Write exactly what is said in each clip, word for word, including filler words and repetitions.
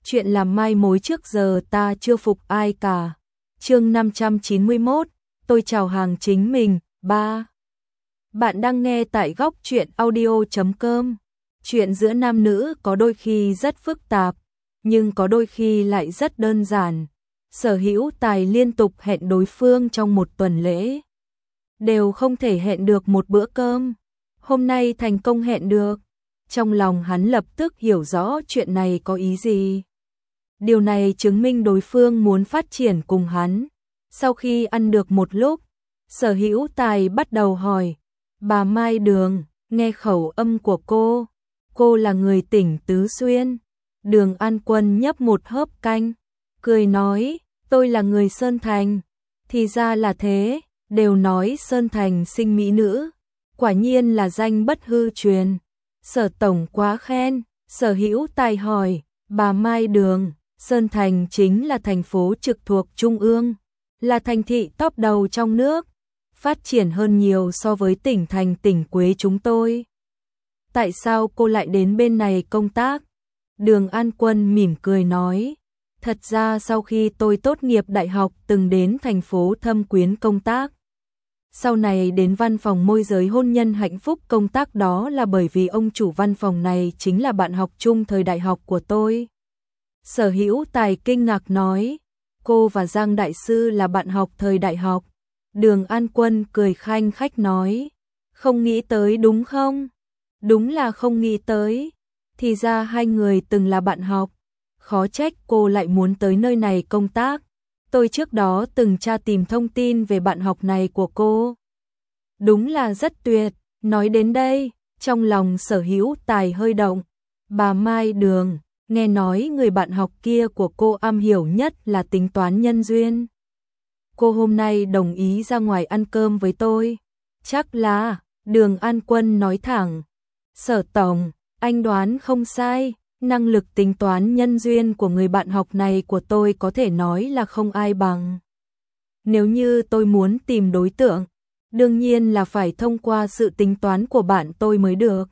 chuyện làm mai mối trước giờ ta chưa phục ai cả. Chương năm trăm chín mươi mốt, tôi chào hàng chính mình. ba. Bạn đang nghe tại góc truyện audio chấm com. Chuyện giữa nam nữ có đôi khi rất phức tạp, nhưng có đôi khi lại rất đơn giản. Sở Hữu Tài liên tục hẹn đối phương trong một tuần lễ, đều không thể hẹn được một bữa cơm. Hôm nay thành công hẹn được. Trong lòng hắn lập tức hiểu rõ chuyện này có ý gì. Điều này chứng minh đối phương muốn phát triển cùng hắn. Sau khi ăn được một lúc, Sở Hữu Tài bắt đầu hỏi, bà Mai Đường, nghe khẩu âm của cô, cô là người tỉnh Tứ Xuyên. Đường An Quân nhấp một hớp canh, cười nói, tôi là người Sơn Thành. Thì ra là thế, đều nói Sơn Thành sinh mỹ nữ, quả nhiên là danh bất hư truyền. Sở tổng quá khen. Sở Hữu Tài hỏi, bà Mai Đường, Sơn Thành chính là thành phố trực thuộc Trung ương, là thành thị top đầu trong nước, phát triển hơn nhiều so với tỉnh thành tỉnh Quế chúng tôi. Tại sao cô lại đến bên này công tác? Đường An Quân mỉm cười nói, thật ra sau khi tôi tốt nghiệp đại học từng đến thành phố Thâm Quyến công tác. Sau này đến văn phòng môi giới hôn nhân hạnh phúc công tác, đó là bởi vì ông chủ văn phòng này chính là bạn học chung thời đại học của tôi. Sở Hữu Tài kinh ngạc nói, cô và Giang Đại Sư là bạn học thời đại học. Đường An Quân cười khanh khách nói, không nghĩ tới đúng không? Đúng là không nghĩ tới. Thì ra hai người từng là bạn học. Khó trách cô lại muốn tới nơi này công tác. Tôi trước đó từng tra tìm thông tin về bạn học này của cô. Đúng là rất tuyệt. Nói đến đây, trong lòng Sở Hữu Tài hơi động. Bà Mai Đường, nghe nói người bạn học kia của cô am hiểu nhất là tính toán nhân duyên. Cô hôm nay đồng ý ra ngoài ăn cơm với tôi. Chắc là, Đường An Quân nói thẳng. Sở tổng, anh đoán không sai. Năng lực tính toán nhân duyên của người bạn học này của tôi có thể nói là không ai bằng. Nếu như tôi muốn tìm đối tượng, đương nhiên là phải thông qua sự tính toán của bạn tôi mới được.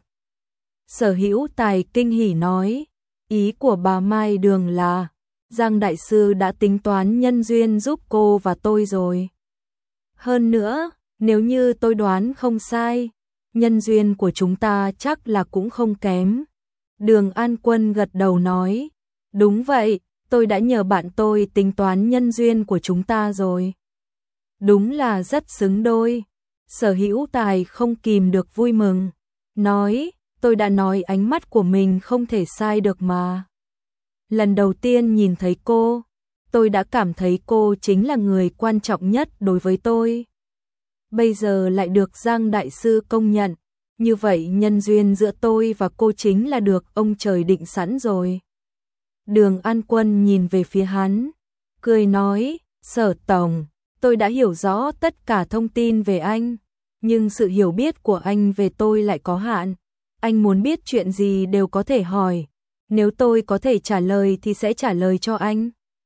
Sở Hữu Tài kinh hỉ nói, ý của bà Mai Đường là, Giang Đại Sư đã tính toán nhân duyên giúp cô và tôi rồi. Hơn nữa, nếu như tôi đoán không sai, nhân duyên của chúng ta chắc là cũng không kém. Đường An Quân gật đầu nói, đúng vậy, tôi đã nhờ bạn tôi tính toán nhân duyên của chúng ta rồi. Đúng là rất xứng đôi. Sở Hữu Tài không kìm được vui mừng, nói, tôi đã nói ánh mắt của mình không thể sai được mà. Lần đầu tiên nhìn thấy cô, tôi đã cảm thấy cô chính là người quan trọng nhất đối với tôi. Bây giờ lại được Giang Đại Sư công nhận. Như vậy nhân duyên giữa tôi và cô chính là được ông trời định sẵn rồi. Đường An Quân nhìn về phía hắn, cười nói, Sở tổng, tôi đã hiểu rõ tất cả thông tin về anh, nhưng sự hiểu biết của anh về tôi lại có hạn. Anh muốn biết chuyện gì đều có thể hỏi, nếu tôi có thể trả lời thì sẽ trả lời cho anh.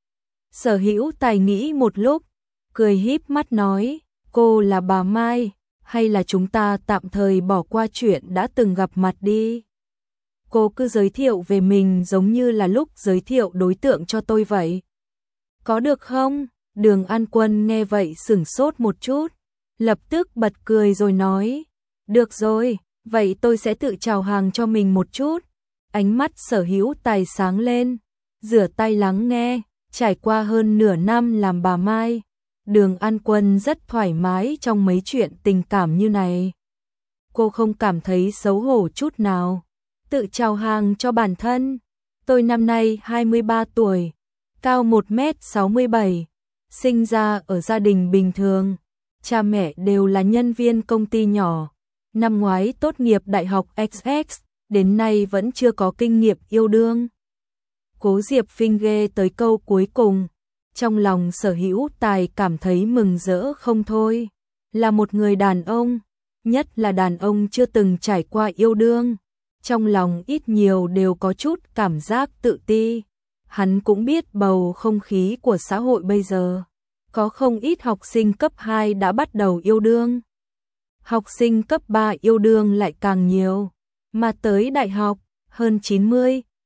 Sở Hữu Tài nghĩ một lúc, cười híp mắt nói, cô là bà Mai, hay là chúng ta tạm thời bỏ qua chuyện đã từng gặp mặt đi. Cô cứ giới thiệu về mình giống như là lúc giới thiệu đối tượng cho tôi vậy. Có được không? Đường An Quân nghe vậy sửng sốt một chút, lập tức bật cười rồi nói, được rồi, vậy tôi sẽ tự chào hàng cho mình một chút. Ánh mắt Sở Hữu Tài sáng lên, rửa tay lắng nghe, trải qua hơn nửa năm làm bà Mai. Đường An Quân rất thoải mái trong mấy chuyện tình cảm như này. Cô không cảm thấy xấu hổ chút nào. Tự chào hàng cho bản thân. Tôi năm nay hai mươi ba tuổi, cao một mét sáu mươi bảy, sinh ra ở gia đình bình thường. Cha mẹ đều là nhân viên công ty nhỏ. Năm ngoái tốt nghiệp đại học ích ích, đến nay vẫn chưa có kinh nghiệm yêu đương. Cố Diệp phinh ghê tới câu cuối cùng. Trong lòng Sở Hữu Tài cảm thấy mừng rỡ không thôi. Là một người đàn ông, nhất là đàn ông chưa từng trải qua yêu đương, trong lòng ít nhiều đều có chút cảm giác tự ti. Hắn cũng biết bầu không khí của xã hội bây giờ, có không ít học sinh cấp hai đã bắt đầu yêu đương. Học sinh cấp ba yêu đương lại càng nhiều, mà tới đại học, hơn chín mươi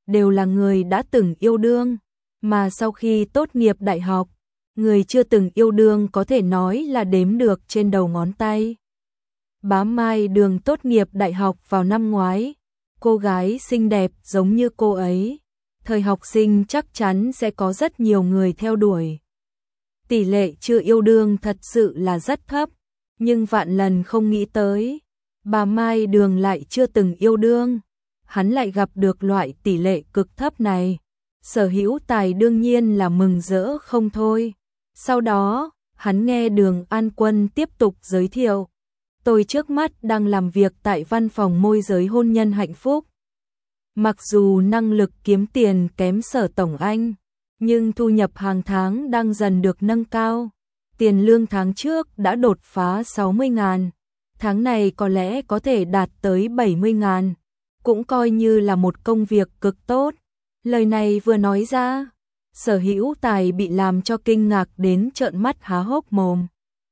đều là người đã từng yêu đương, mà sau khi tốt nghiệp đại học, người chưa từng yêu đương có thể nói là đếm được trên đầu ngón tay. Bá Mai Đường tốt nghiệp đại học vào năm ngoái, cô gái xinh đẹp giống như cô ấy, thời học sinh chắc chắn sẽ có rất nhiều người theo đuổi. Tỷ lệ chưa yêu đương thật sự là rất thấp, nhưng vạn lần không nghĩ tới, bà Mai Đường lại chưa từng yêu đương, hắn lại gặp được loại tỷ lệ cực thấp này. Sở Hữu Tài đương nhiên là mừng rỡ không thôi. Sau đó, hắn nghe Đường An Quân tiếp tục giới thiệu. Tôi trước mắt đang làm việc tại văn phòng môi giới hôn nhân hạnh phúc. Mặc dù năng lực kiếm tiền kém Sở Tổng Anh, nhưng thu nhập hàng tháng đang dần được nâng cao. Tiền lương tháng trước đã đột phá sáu mươi ngàn, tháng này có lẽ có thể đạt tới bảy mươi ngàn, cũng coi như là một công việc cực tốt. Lời này vừa nói ra, Sở Hữu Tài bị làm cho kinh ngạc đến trợn mắt há hốc mồm.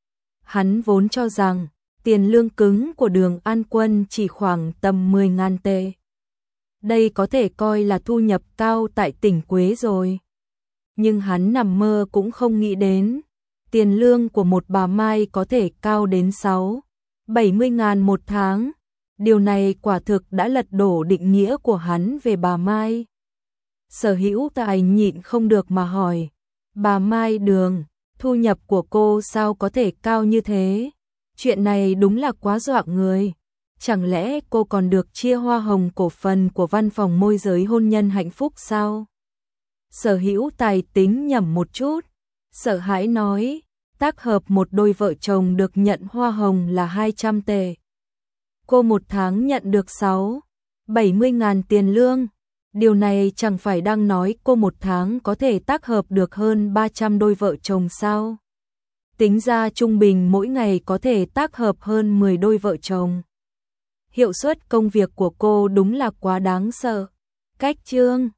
Hắn vốn cho rằng tiền lương cứng của Đường An Quân chỉ khoảng tầm mười ngàn tệ. Đây có thể coi là thu nhập cao tại tỉnh Quế rồi. Nhưng hắn nằm mơ cũng không nghĩ đến, tiền lương của một bà Mai có thể cao đến sáu, bảy mươi ngàn một tháng. Điều này quả thực đã lật đổ định nghĩa của hắn về bà Mai. Sở Hữu Tài nhịn không được mà hỏi, bà Mai Đường, thu nhập của cô sao có thể cao như thế? Chuyện này đúng là quá dọa người. Chẳng lẽ cô còn được chia hoa hồng cổ phần của văn phòng môi giới hôn nhân hạnh phúc sao? Sở Hữu Tài tính nhẩm một chút, sợ hãi nói, tác hợp một đôi vợ chồng được nhận hoa hồng là hai trăm tệ. Cô một tháng nhận được sáu, bảy mươi ngàn tiền lương. Điều này chẳng phải đang nói cô một tháng có thể tác hợp được hơn ba trăm đôi vợ chồng sao? Tính ra trung bình mỗi ngày có thể tác hợp hơn mười đôi vợ chồng. Hiệu suất công việc của cô đúng là quá đáng sợ. Cách chương